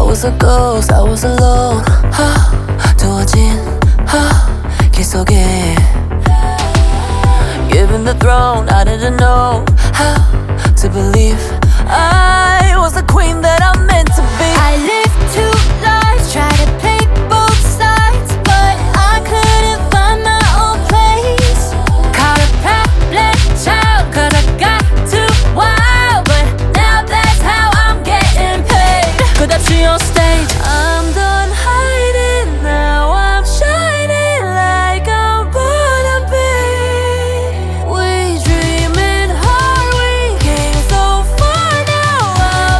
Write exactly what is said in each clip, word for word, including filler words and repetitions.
was a ghost, I was alone. 하, 두어진 하, 길 속에 Given the throne, I didn't know how to believe I was the queen that I'm meant to be. I lived two lives, tried to play both sides, but I couldn't find my own place. Caught a problem child, cause I got too wild, but now that's how I'm getting paid. 끝없이 on stage, I'm done hiding, now I'm shining like I'm born to be. We dreaming hard, we came so far, now I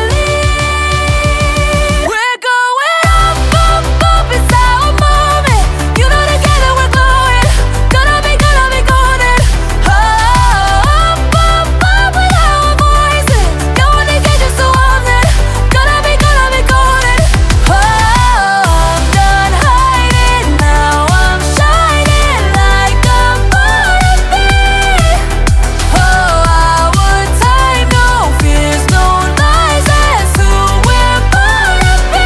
believe we're going up, up, up, it's our moment. You know together we're glowing, gonna be, gonna be golden. Up, up, up with our voices, going to get you so I'm there, gonna be, gonna be golden. Oh, I'm done hiding, now I'm shining like I'm born to be. Oh, our time, no fears, no lies, that's who we're born to be.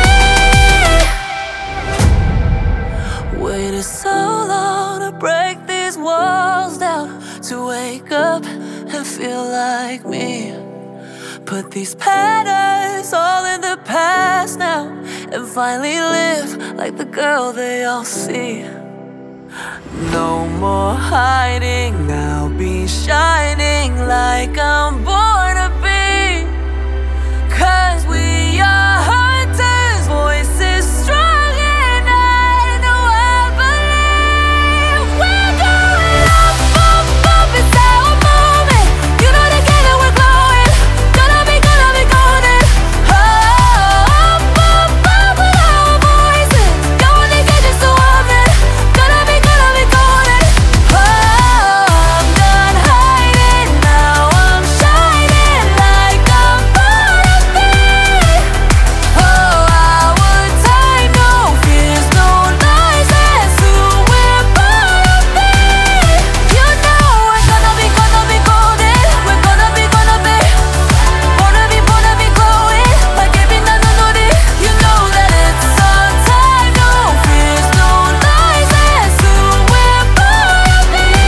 Waited so long to break these walls down, to wake up and feel like me. Put these patterns all in the past now, and finally live like the girl they all see. No more hiding, I'll be shining like I'm born to be. Cause we are hunters, voices strong, and I know I believe we're going up, up, up, it's our moment. You know together we're glowing, gonna be, gonna be golden. Oh, up, up, up with our voices, going to get you so I'm there, gonna be, gonna be golden. Oh, I'm done hiding, now I'm shining like I'm born to be. Oh, our time, no fears, no lies, that's who we're born to be. You know we're gonna be, gonna be golden, we're gonna be, gonna be born to be, born to be glowing like every night on the day. You know that it's our time, no fears, no lies, that's who we're born to be.